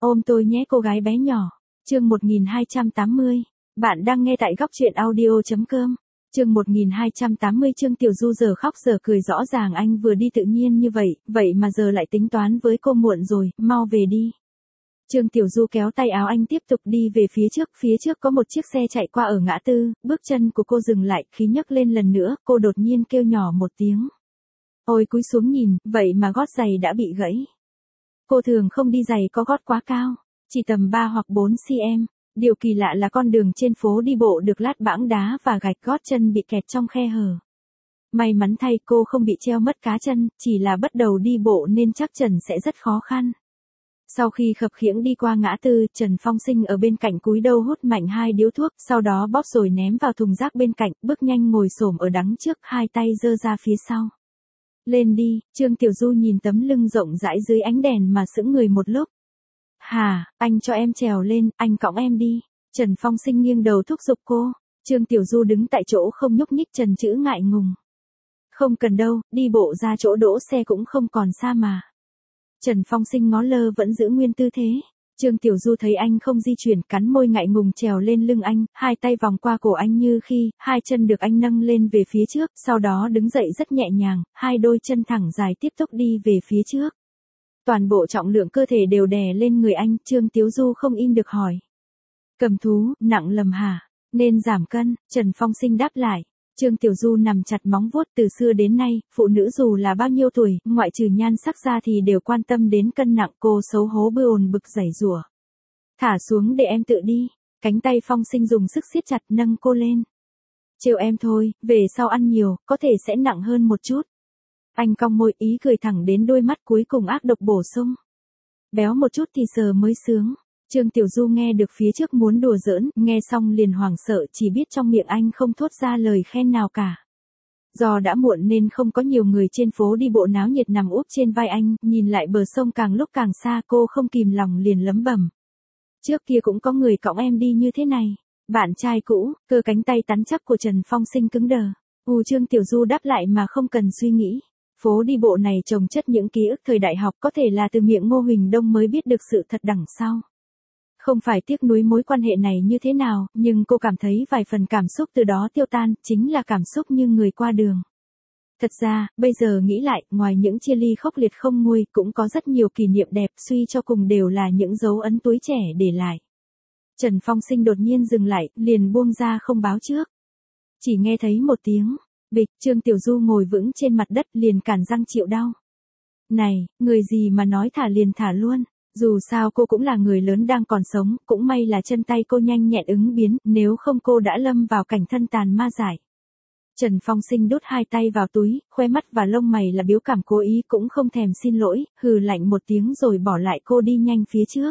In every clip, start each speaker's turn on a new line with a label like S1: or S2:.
S1: Ôm tôi nhé cô gái bé nhỏ. Chương 1280. Bạn đang nghe tại góc truyện audio.com. Chương 1280. Trương Tiểu Du giờ khóc giờ cười, rõ ràng anh vừa đi tự nhiên như vậy mà giờ lại tính toán với cô. Muộn rồi, mau về đi. Trương Tiểu Du kéo tay áo anh tiếp tục đi về phía trước có một chiếc xe chạy qua ở ngã tư, bước chân của cô dừng lại, khí nhấc lên lần nữa, cô đột nhiên kêu nhỏ một tiếng. Ôi, cúi xuống nhìn, vậy mà gót giày đã bị gãy. Cô thường không đi giày có gót quá cao, chỉ tầm 3 hoặc 4 cm. Điều kỳ lạ là con đường trên phố đi bộ được lát bãng đá và gạch, gót chân bị kẹt trong khe hở. May mắn thay cô không bị treo mất cá chân, chỉ là bắt đầu đi bộ nên chắc Trần sẽ rất khó khăn. Sau khi khập khiễng đi qua ngã tư, Trần Phong Sinh ở bên cạnh cúi đầu hút mạnh 2 điếu thuốc, sau đó bóp rồi ném vào thùng rác bên cạnh, bước nhanh ngồi xổm ở đằng trước, hai tay giơ ra phía sau. Lên đi. Trương Tiểu Du nhìn tấm lưng rộng rãi dưới ánh đèn mà sững người một lúc. Hà, anh cho em trèo lên, anh cõng em đi. Trần Phong Sinh nghiêng đầu thúc giục cô. Trương Tiểu Du đứng tại chỗ không nhúc nhích, trần trữ ngại ngùng. Không cần đâu, đi bộ ra chỗ đỗ xe cũng không còn xa mà. Trần Phong Sinh ngó lơ vẫn giữ nguyên tư thế. Trương Tiểu Du thấy anh không di chuyển, cắn môi ngại ngùng trèo lên lưng anh, hai tay vòng qua cổ anh như khi, hai chân được anh nâng lên về phía trước, sau đó đứng dậy rất nhẹ nhàng, hai đôi chân thẳng dài tiếp tục đi về phía trước. Toàn bộ trọng lượng cơ thể đều đè lên người anh, Trương Tiểu Du không im được hỏi. Cầm thú, nặng lầm hả? Nên giảm cân. Trần Phong Sinh đáp lại. Trương Tiểu Du nằm chặt móng vuốt. Từ xưa đến nay, phụ nữ dù là bao nhiêu tuổi, ngoại trừ nhan sắc ra thì đều quan tâm đến cân nặng. Cô xấu hố bồn bực giãy giụa. Thả xuống để em tự đi. Cánh tay Phong Sinh dùng sức siết chặt nâng cô lên. Trêu em thôi, về sau ăn nhiều, có thể sẽ nặng hơn một chút. Anh cong môi, ý cười thẳng đến đôi mắt, cuối cùng ác độc bổ sung. Béo một chút thì giờ mới sướng. Trương Tiểu Du nghe được phía trước muốn đùa giỡn, nghe xong liền hoảng sợ, chỉ biết trong miệng anh không thốt ra lời khen nào cả. Do đã muộn nên không có nhiều người trên phố đi bộ náo nhiệt nằm úp trên vai anh, nhìn lại bờ sông càng lúc càng xa, cô không kìm lòng liền lẩm bẩm. Trước kia cũng có người cõng em đi như thế này. Bạn trai cũ. Cơ cánh tay rắn chắc của Trần Phong Sinh cứng đờ. Trương Tiểu Du đáp lại mà không cần suy nghĩ. Phố đi bộ này chồng chất những ký ức thời đại học, có thể là từ miệng Ngô Huỳnh Đông mới biết được sự thật đằng sau. Không phải tiếc nuối mối quan hệ này như thế nào, nhưng cô cảm thấy vài phần cảm xúc từ đó tiêu tan, chính là cảm xúc như người qua đường. Thật ra, bây giờ nghĩ lại, ngoài những chia ly khốc liệt không nguôi, cũng có rất nhiều kỷ niệm đẹp, suy cho cùng đều là những dấu ấn tuổi trẻ để lại. Trần Phong Sinh đột nhiên dừng lại, liền buông ra không báo trước. Chỉ nghe thấy một tiếng bịch, Trương Tiểu Du ngồi vững trên mặt đất liền cản răng chịu đau. Này, người gì mà nói thả liền thả luôn. Dù sao cô cũng là người lớn đang còn sống, cũng may là chân tay cô nhanh nhẹn ứng biến, nếu không cô đã lâm vào cảnh thân tàn ma dại. Trần Phong Sinh đút hai tay vào túi, khoe mắt và lông mày là biểu cảm cố ý, cũng không thèm xin lỗi, hừ lạnh một tiếng rồi bỏ lại cô đi nhanh phía trước.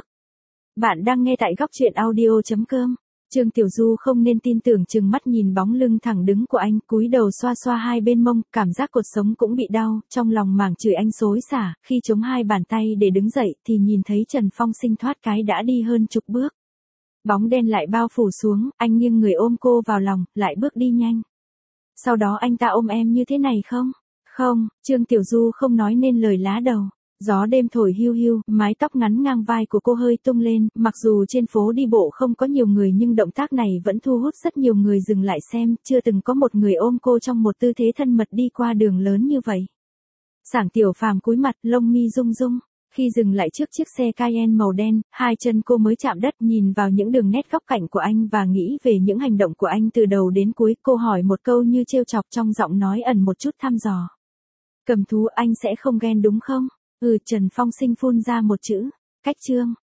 S1: Bạn đang nghe tại góc truyện audio.com. Trương Tiểu Du không nên tin tưởng, trừng mắt nhìn bóng lưng thẳng đứng của anh, cúi đầu xoa xoa hai bên mông, cảm giác cột sống cũng bị đau, trong lòng mảng chửi anh xối xả, khi chống hai bàn tay để đứng dậy thì nhìn thấy Trần Phong Sinh thoát cái đã đi hơn chục bước. Bóng đen lại bao phủ xuống, anh nghiêng người ôm cô vào lòng, lại bước đi nhanh. Sau đó anh ta ôm em như thế này không? Không. Trương Tiểu Du không nói nên lời lá đầu. Gió đêm thổi hiu hiu, mái tóc ngắn ngang vai của cô hơi tung lên, mặc dù trên phố đi bộ không có nhiều người nhưng động tác này vẫn thu hút rất nhiều người dừng lại xem, chưa từng có một người ôm cô trong một tư thế thân mật đi qua đường lớn như vậy. Sảng Tiểu Phàm cúi mặt, lông mi rung rung, khi dừng lại trước chiếc xe Cayenne màu đen, hai chân cô mới chạm đất, nhìn vào những đường nét góc cạnh của anh và nghĩ về những hành động của anh từ đầu đến cuối, cô hỏi một câu như trêu chọc, trong giọng nói ẩn một chút thăm dò. Cầm thú, anh sẽ không ghen đúng không? Trần Phong Sinh phun ra một chữ. Cách Trương